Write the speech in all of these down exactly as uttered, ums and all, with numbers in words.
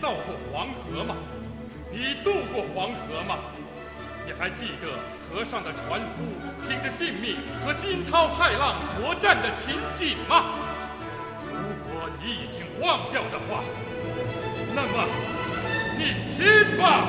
到过黄河吗？你渡过黄河吗？你还记得河上的船夫拼着性命和惊涛骇浪搏战的情景吗？如果你已经忘掉的话，那么你听吧。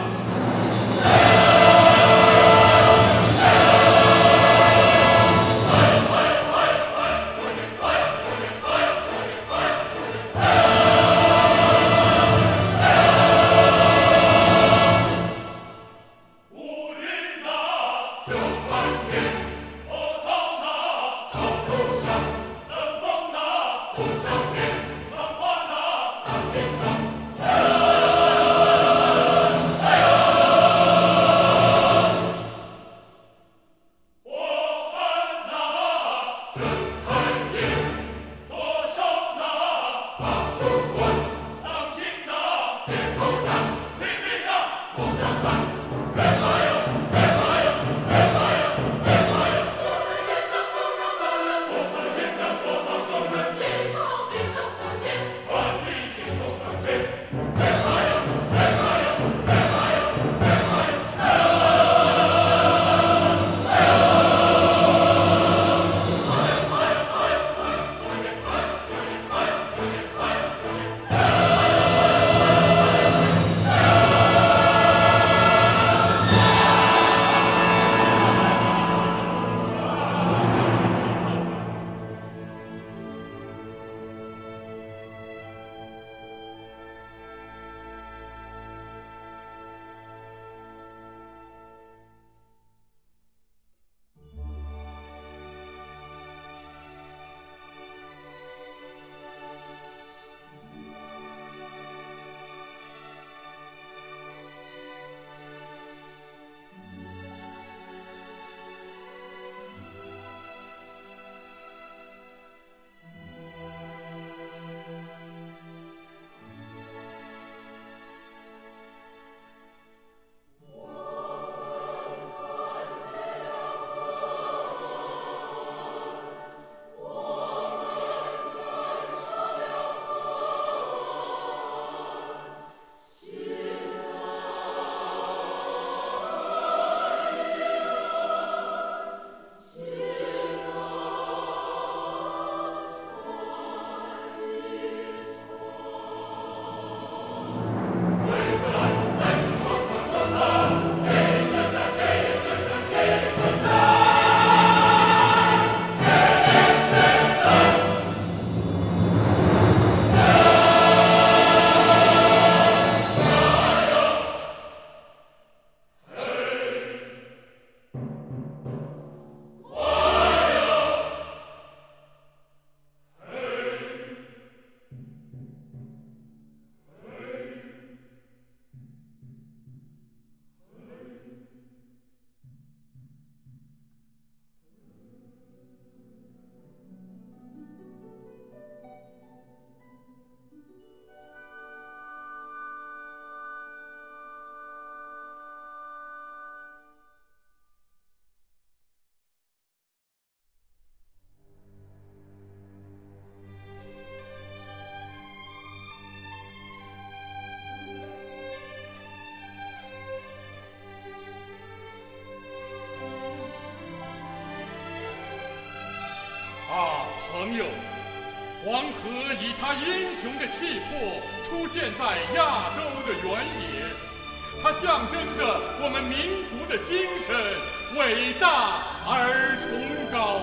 朋友，黄河以它英雄的气魄出现在亚洲的原野，它象征着我们民族的精神，伟大而崇高。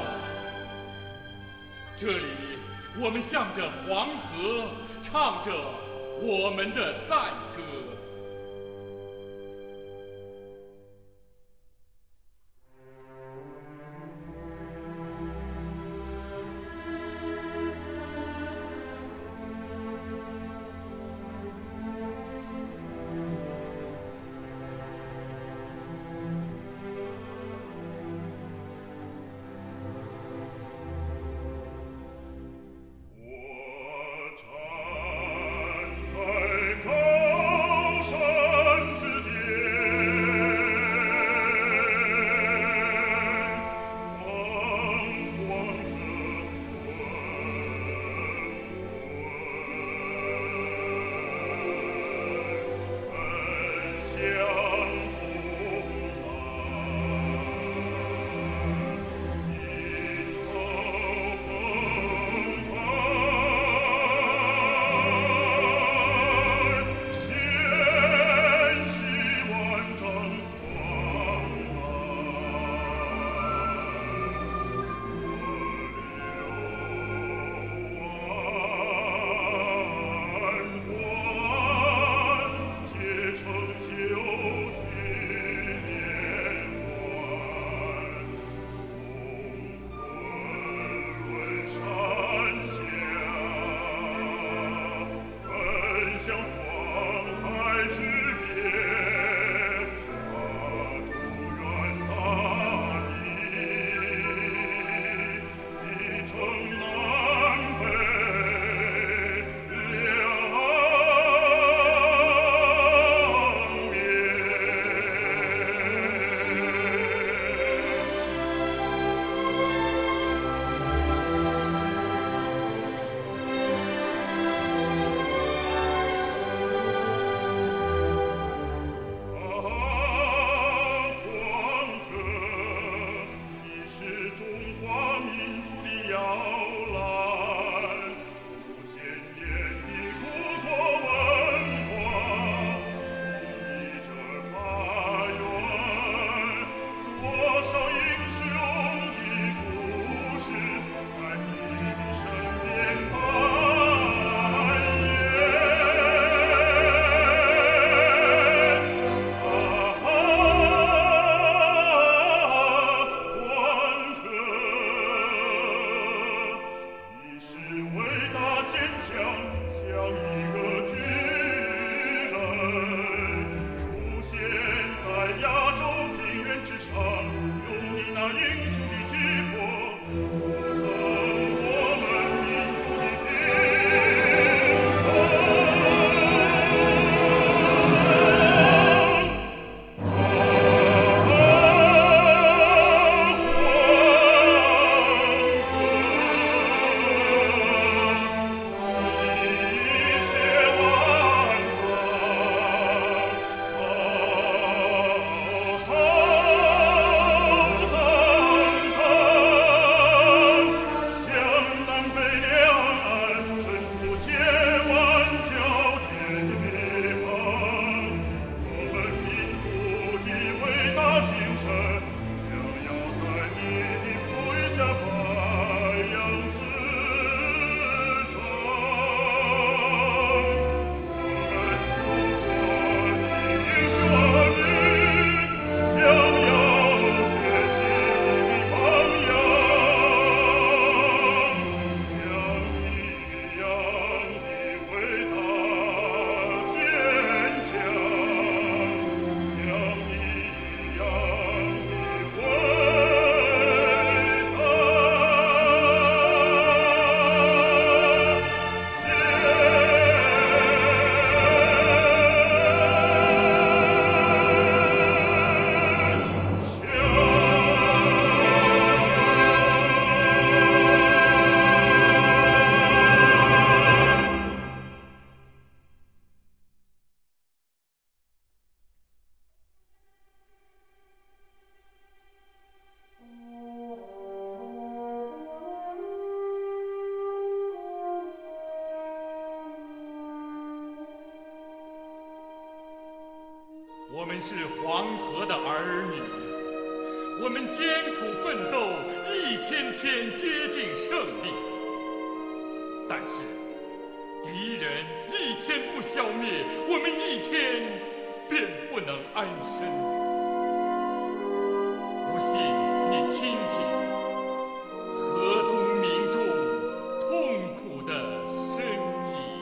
这里，我们向着黄河唱着我们的赞歌。 我站在高我们是黄河的儿女，我们艰苦奋斗，一天天接近胜利。但是敌人一天不消灭，我们一天便不能安身。不信你听听河东民众痛苦的声音。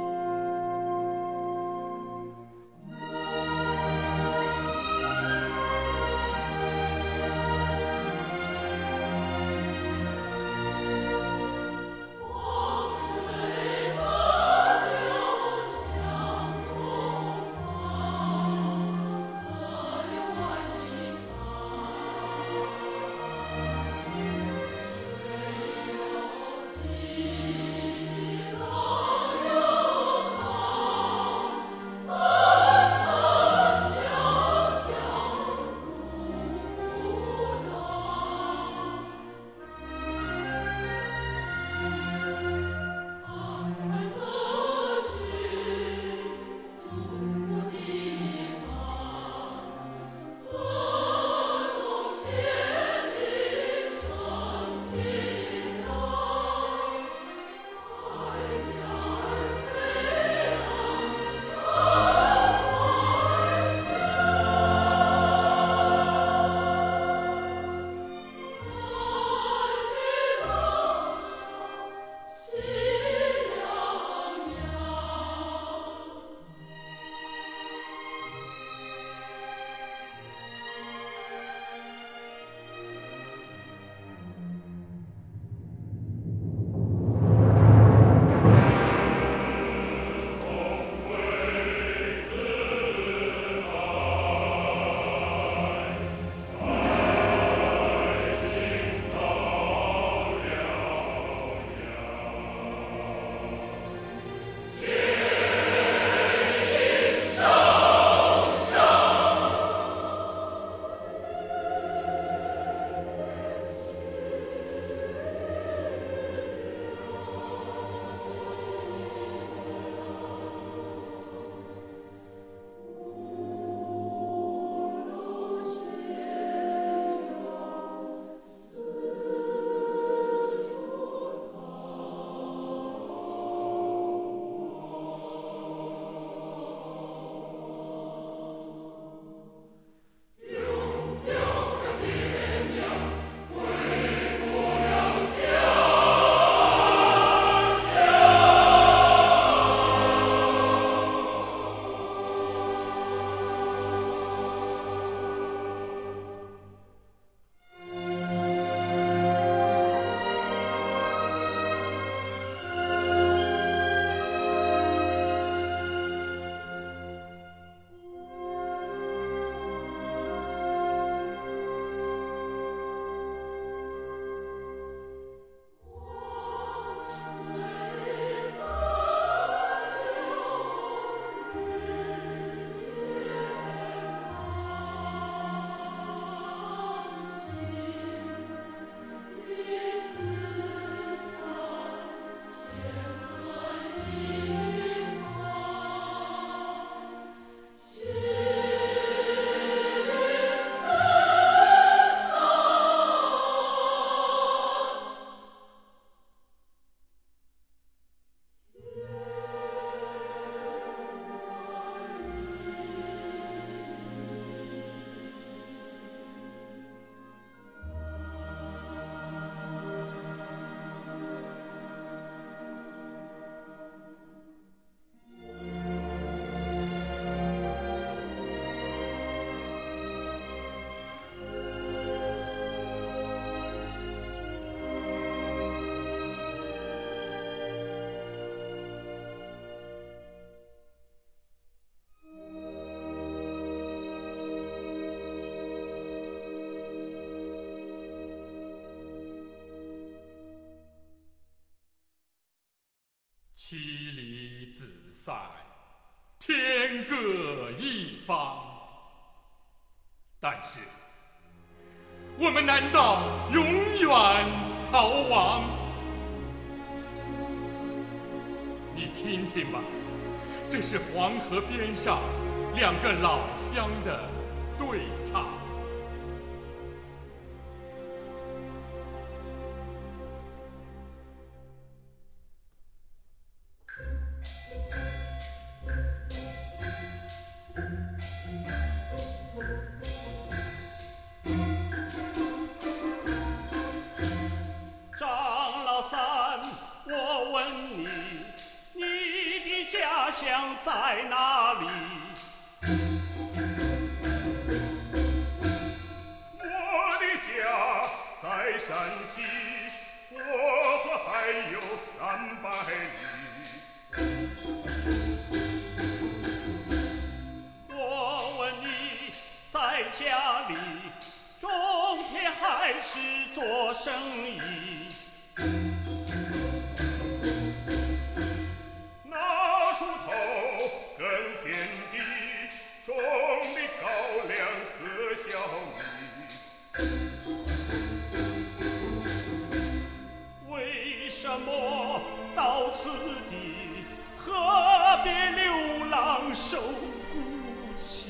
妻离子散，天各一方。但是，我们难道永远逃亡？你听听吧，这是黄河边上两个老乡的对唱。 张老三，我问你，你的家乡在哪里？ 我的家在山西，我河还有三百里。 我问你，在家里种田还是做生意？ 拿锄头耕田地，种的高粱和小米。 为什么到此地，何必流浪受孤寂？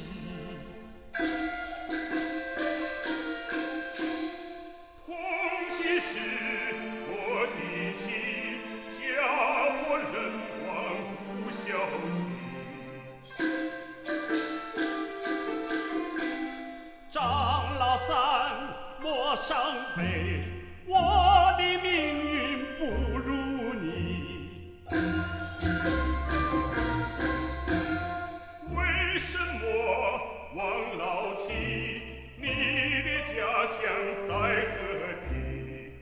同心是我的妻，家破人亡不消息。 张老三莫伤悲，我的命运不如你。 为什么王老七，你的家乡在何地？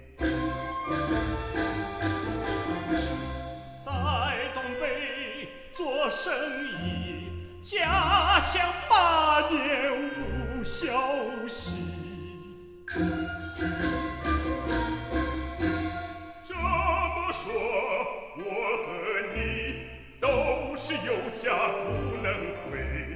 在东北做生意，家乡八年无消息。 这么说，我和你都是有家不能回。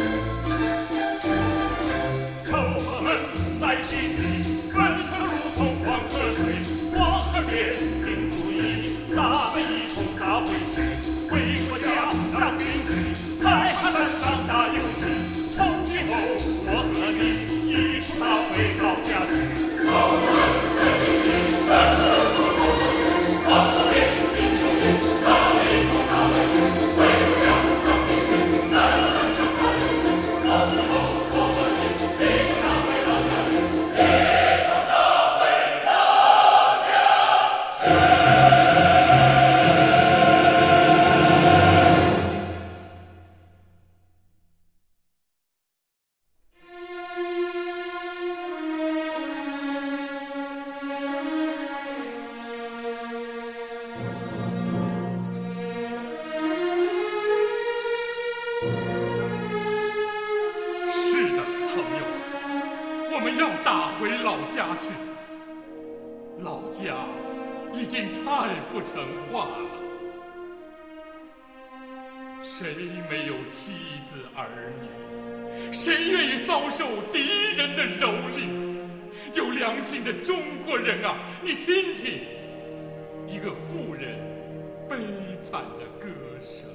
仇恨在心里，奔腾如同黄河水，黄河边定主意，咱们一同打回去，为国家当兵去，海海山上打游击。从今后，我和你一同打回老家去。仇恨在心里，奔腾如同黄河水，黄河边定主意，咱们一同打回去，为国家当兵去，海海山上打游击。从今后，我和你一同打回老家去，一同打回老家去。 是的，朋友，我们要打回老家去。老家已经太不成话了。谁没有妻子儿女？谁愿意遭受敌人的蹂躏？有良心的中国人啊，你听听，一个妇人悲惨的歌声。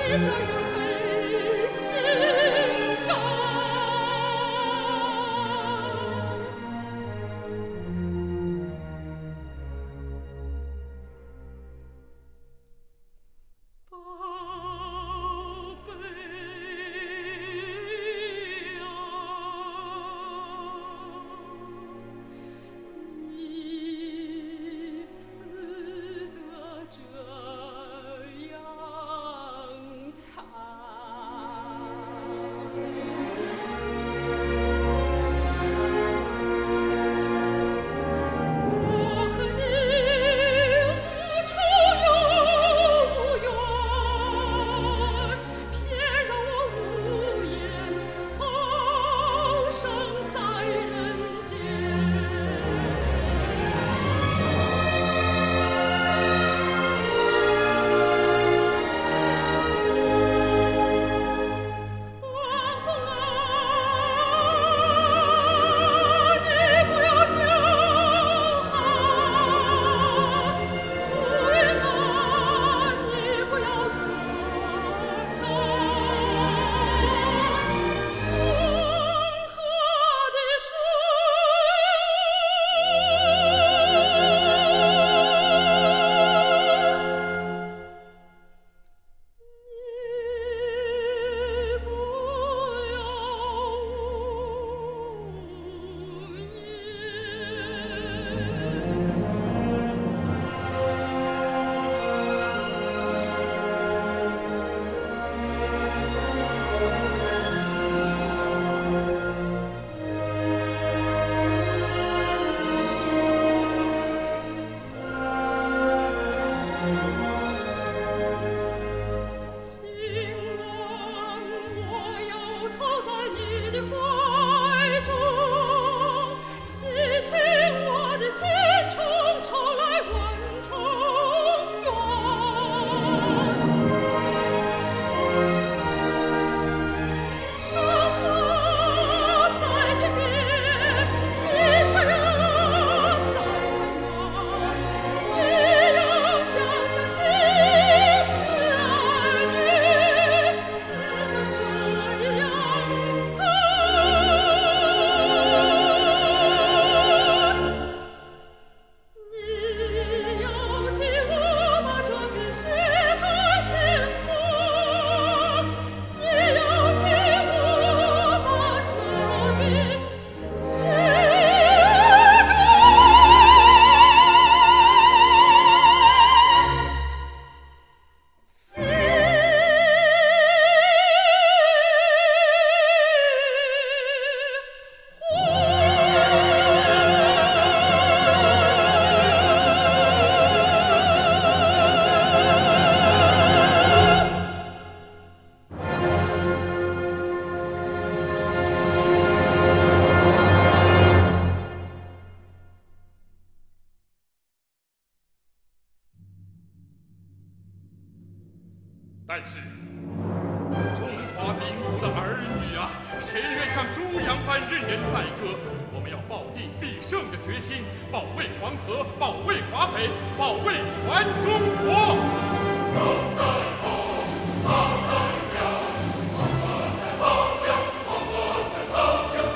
但是，中华民族的儿女啊，谁愿像猪羊般任人宰割？我们要抱定必胜的决心，保卫黄河，保卫华北，保卫全中国。 党在后，党在家，黄河在方向，黄河在方向。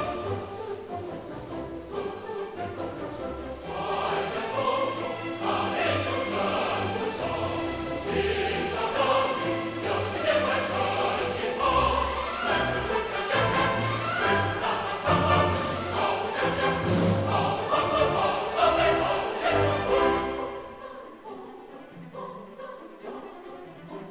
万山丛中，大连修成不少，心上正义，有气千万成一套。三十五枪两枪，大打长矛，保护家乡，保护黄河，保护华北，保护全中国。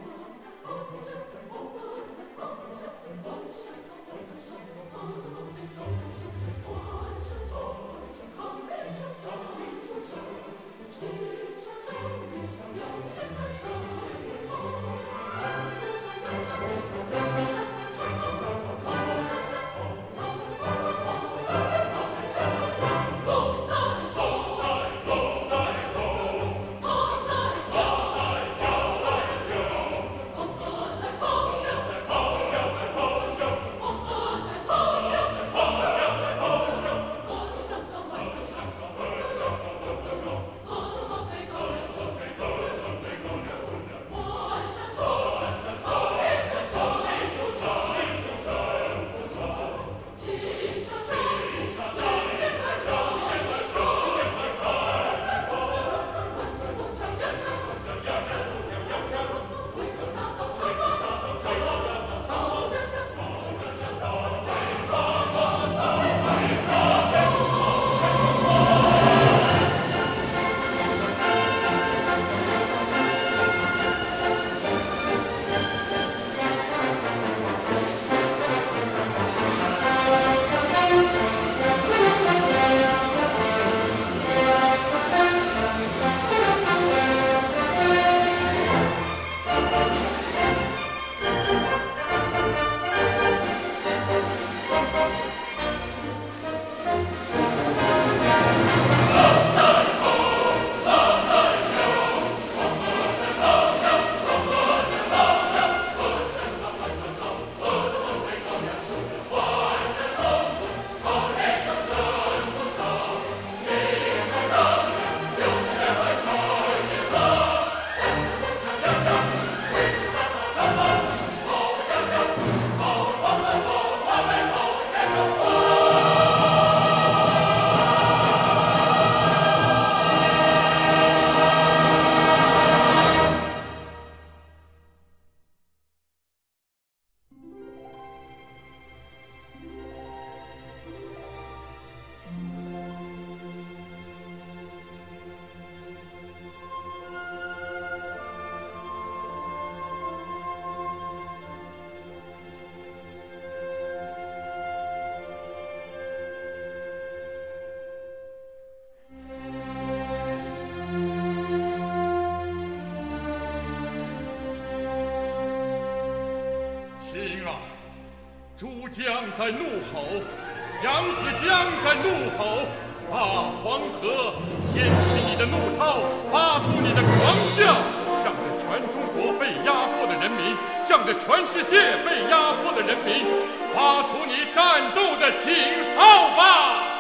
啊！珠江在怒吼，扬子江在怒吼。啊，黄河，掀起你的怒涛，发出你的狂叫，向着全中国被压迫的人民，向着全世界被压迫的人民，发出你战斗的警号吧！